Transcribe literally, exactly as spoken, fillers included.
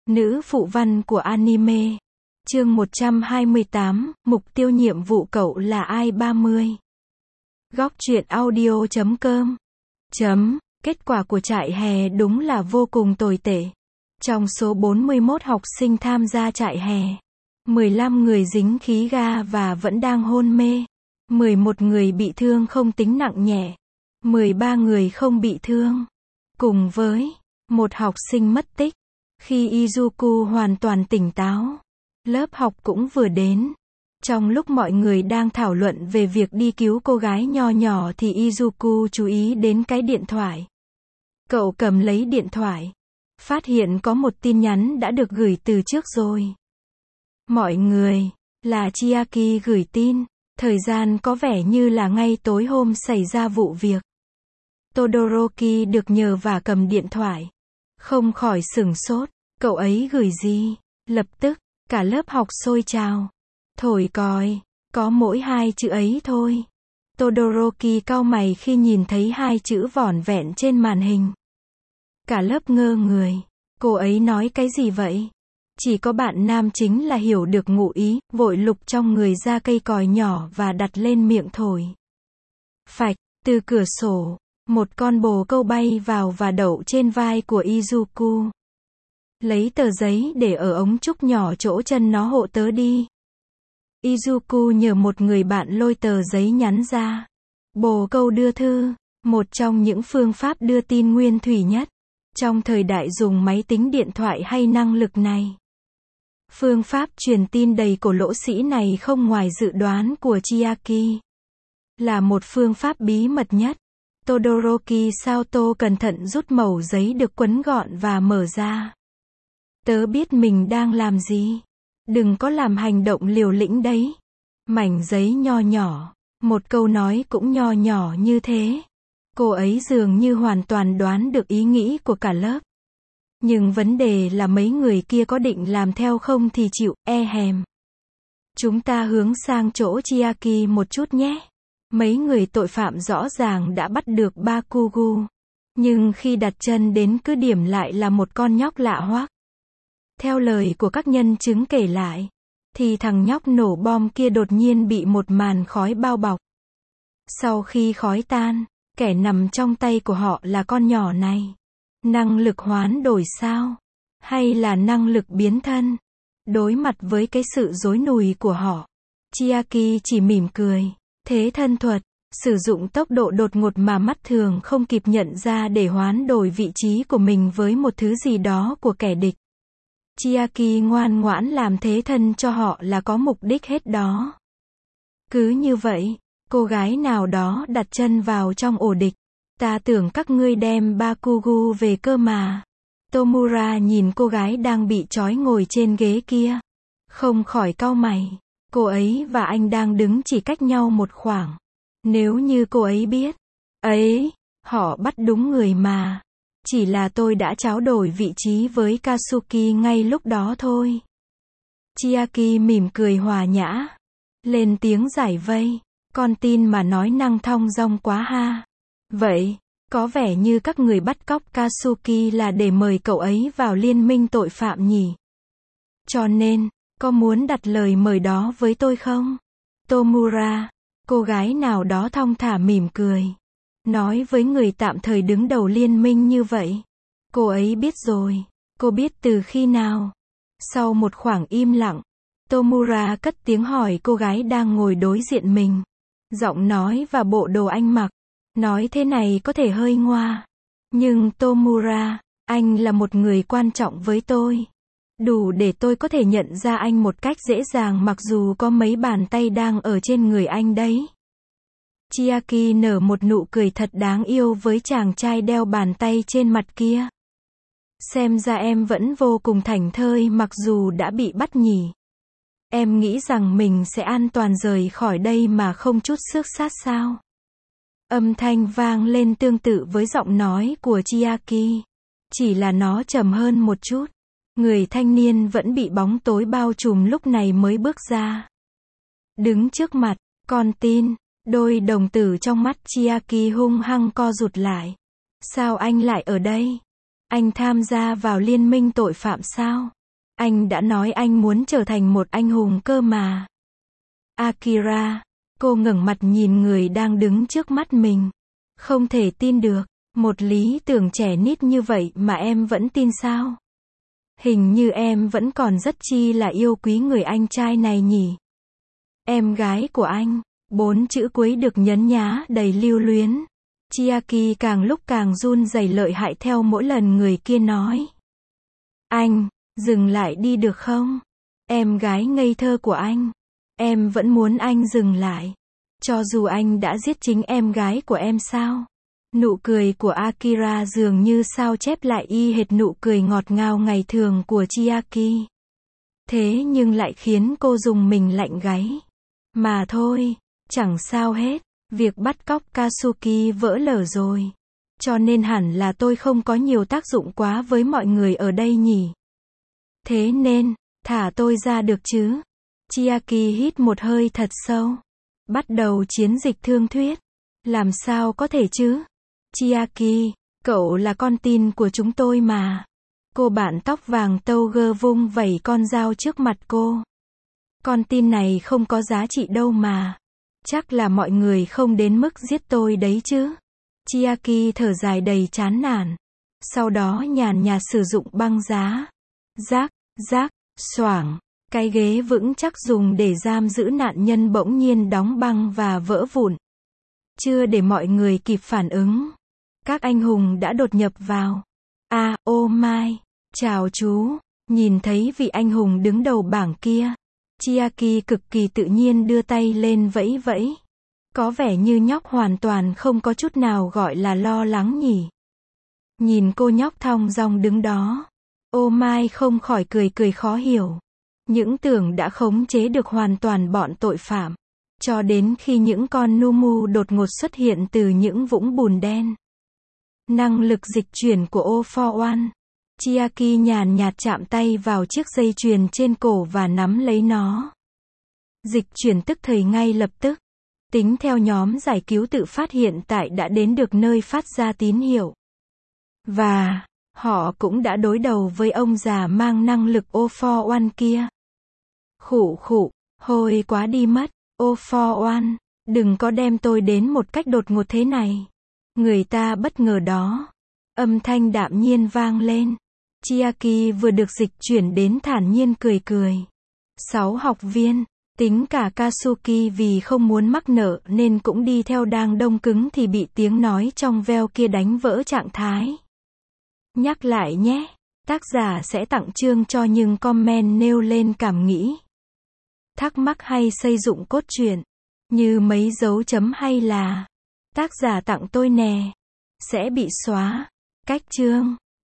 Nữ phụ văn của anime. Chương một trăm hai mươi tám, mục tiêu nhiệm vụ cậu là ai ba mươi. Góc truyện audio chấm com. Chấm, kết quả của trại hè đúng là vô cùng tồi tệ. Trong số bốn mươi mốt học sinh tham gia trại hè, mười lăm người dính khí ga và vẫn đang hôn mê. mười một người bị thương không tính nặng nhẹ. mười ba người không bị thương. Cùng với một học sinh mất tích. Khi Izuku hoàn toàn tỉnh táo, lớp học cũng vừa đến. Trong lúc mọi người đang thảo luận về việc đi cứu cô gái nho nhỏ thì Izuku chú ý đến cái điện thoại. Cậu cầm lấy điện thoại, phát hiện có một tin nhắn đã được gửi từ trước rồi. Mọi người, là Chiaki gửi tin. Thời gian có vẻ như là ngay tối hôm xảy ra vụ việc. Todoroki được nhờ và cầm điện thoại. Không khỏi sửng sốt, cậu ấy gửi gì? Lập tức, cả lớp học sôi trào. Thổi còi, có mỗi hai chữ ấy thôi. Todoroki cau mày khi nhìn thấy hai chữ vỏn vẹn trên màn hình. Cả lớp ngơ người, cô ấy nói cái gì vậy? Chỉ có bạn nam chính là hiểu được ngụ ý, vội lục trong người ra cây còi nhỏ và đặt lên miệng thổi. Phạch, từ cửa sổ, một con bồ câu bay vào và đậu trên vai của Izuku. Lấy tờ giấy để ở ống trúc nhỏ chỗ chân nó, hộ tớ đi. Izuku nhờ một người bạn lôi tờ giấy nhắn ra. Bồ câu đưa thư, một trong những phương pháp đưa tin nguyên thủy nhất trong thời đại dùng máy tính điện thoại hay năng lực này. Phương pháp truyền tin đầy cổ lỗ sĩ này không ngoài dự đoán của Chiaki. Là một phương pháp bí mật nhất. Todoroki Sato cẩn thận rút mẩu giấy được quấn gọn và mở ra. Tớ biết mình đang làm gì. Đừng có làm hành động liều lĩnh đấy. Mảnh giấy nho nhỏ. Một câu nói cũng nho nhỏ như thế. Cô ấy dường như hoàn toàn đoán được ý nghĩ của cả lớp. Nhưng vấn đề là mấy người kia có định làm theo không thì chịu, e hèm. Chúng ta hướng sang chỗ Chiaki một chút nhé. Mấy người tội phạm rõ ràng đã bắt được Bakugo. Nhưng khi đặt chân đến cứ điểm lại là một con nhóc lạ hoắc. Theo lời của các nhân chứng kể lại, thì thằng nhóc nổ bom kia đột nhiên bị một màn khói bao bọc. Sau khi khói tan, kẻ nằm trong tay của họ là con nhỏ này. Năng lực hoán đổi sao? Hay là năng lực biến thân? Đối mặt với cái sự rối nùi của họ, Chiaki chỉ mỉm cười. Thế thân thuật, sử dụng tốc độ đột ngột mà mắt thường không kịp nhận ra để hoán đổi vị trí của mình với một thứ gì đó của kẻ địch. Chiaki ngoan ngoãn làm thế thân cho họ là có mục đích hết đó. Cứ như vậy, cô gái nào đó đặt chân vào trong ổ địch. Ta tưởng các ngươi đem Bakugo về cơ mà. Tomura nhìn cô gái đang bị trói ngồi trên ghế kia. Không khỏi cau mày. Cô ấy và anh đang đứng chỉ cách nhau một khoảng. Nếu như cô ấy biết. Ấy, họ bắt đúng người mà. Chỉ là tôi đã tráo đổi vị trí với Katsuki ngay lúc đó thôi. Chiaki mỉm cười hòa nhã. Lên tiếng giải vây. Con tin mà nói năng thong dong quá ha. Vậy, có vẻ như các người bắt cóc Katsuki là để mời cậu ấy vào liên minh tội phạm nhỉ? Cho nên, có muốn đặt lời mời đó với tôi không? Tomura, cô gái nào đó thong thả mỉm cười. Nói với người tạm thời đứng đầu liên minh như vậy. Cô ấy biết rồi. Cô biết từ khi nào? Sau một khoảng im lặng, Tomura cất tiếng hỏi cô gái đang ngồi đối diện mình. Giọng nói và bộ đồ anh mặc. Nói thế này có thể hơi ngoa. Nhưng Tomura, anh là một người quan trọng với tôi. Đủ để tôi có thể nhận ra anh một cách dễ dàng mặc dù có mấy bàn tay đang ở trên người anh đấy. Chiaki nở một nụ cười thật đáng yêu với chàng trai đeo bàn tay trên mặt kia. Xem ra em vẫn vô cùng thảnh thơi mặc dù đã bị bắt nhỉ. Em nghĩ rằng mình sẽ an toàn rời khỏi đây mà không chút xước sát sao? Âm thanh vang lên tương tự với giọng nói của Chiaki. Chỉ là nó trầm hơn một chút. Người thanh niên vẫn bị bóng tối bao trùm lúc này mới bước ra. Đứng trước mặt, con tin. Đôi đồng tử trong mắt Chiaki hung hăng co rụt lại. Sao anh lại ở đây? Anh tham gia vào liên minh tội phạm sao? Anh đã nói anh muốn trở thành một anh hùng cơ mà. Akira, cô ngẩng mặt nhìn người đang đứng trước mắt mình. Không thể tin được, một lý tưởng trẻ nít như vậy mà em vẫn tin sao? Hình như em vẫn còn rất chi là yêu quý người anh trai này nhỉ? Em gái của anh, bốn chữ cuối được nhấn nhá đầy lưu luyến. Chiaki càng lúc càng run rẩy lợi hại theo mỗi lần người kia nói. Anh, dừng lại đi được không? Em gái ngây thơ của anh. Em vẫn muốn anh dừng lại. Cho dù anh đã giết chính em gái của em sao? Nụ cười của Akira dường như sao chép lại y hệt nụ cười ngọt ngào ngày thường của Chiaki. Thế nhưng lại khiến cô dùng mình lạnh gáy. Mà thôi, chẳng sao hết. Việc bắt cóc Katsuki vỡ lở rồi. Cho nên hẳn là tôi không có nhiều tác dụng quá với mọi người ở đây nhỉ. Thế nên, thả tôi ra được chứ? Chiaki hít một hơi thật sâu. Bắt đầu chiến dịch thương thuyết. Làm sao có thể chứ? Chiaki, cậu là con tin của chúng tôi mà. Cô bạn tóc vàng Touger vung vẩy con dao trước mặt cô. Con tin này không có giá trị đâu mà. Chắc là mọi người không đến mức giết tôi đấy chứ. Chiaki thở dài đầy chán nản. Sau đó nhàn nhạt sử dụng băng giá. Rác, rác, xoảng. Cái ghế vững chắc dùng để giam giữ nạn nhân bỗng nhiên đóng băng và vỡ vụn. Chưa để mọi người kịp phản ứng. Các anh hùng đã đột nhập vào. À, ô mai. Chào chú. Nhìn thấy vị anh hùng đứng đầu bảng kia. Chiaki cực kỳ tự nhiên đưa tay lên vẫy vẫy. Có vẻ như nhóc hoàn toàn không có chút nào gọi là lo lắng nhỉ. Nhìn cô nhóc thong dong đứng đó. Ô mai không khỏi cười cười khó hiểu. Những tưởng đã khống chế được hoàn toàn bọn tội phạm. Cho đến khi những con Numu đột ngột xuất hiện từ những vũng bùn đen. Năng lực dịch chuyển của All for One. Chiaki nhàn nhạt chạm tay vào chiếc dây chuyền trên cổ và nắm lấy nó. Dịch chuyển tức thời ngay lập tức. Tính theo nhóm giải cứu tự phát hiện tại đã đến được nơi phát ra tín hiệu. Và, họ cũng đã đối đầu với ông già mang năng lực All for One kia. Khụ khụ, hôi quá đi mất, All for One, đừng có đem tôi đến một cách đột ngột thế này. Người ta bất ngờ đó. Âm thanh đạm nhiên vang lên. Chiaki vừa được dịch chuyển đến thản nhiên cười cười. Sáu học viên, tính cả Katsuki vì không muốn mắc nợ nên cũng đi theo đang đông cứng thì bị tiếng nói trong veo kia đánh vỡ trạng thái. Nhắc lại nhé, tác giả sẽ tặng chương cho những comment nêu lên cảm nghĩ, thắc mắc hay xây dựng cốt truyện, như mấy dấu chấm hay là tác giả tặng tôi nè, sẽ bị xóa. Cách chương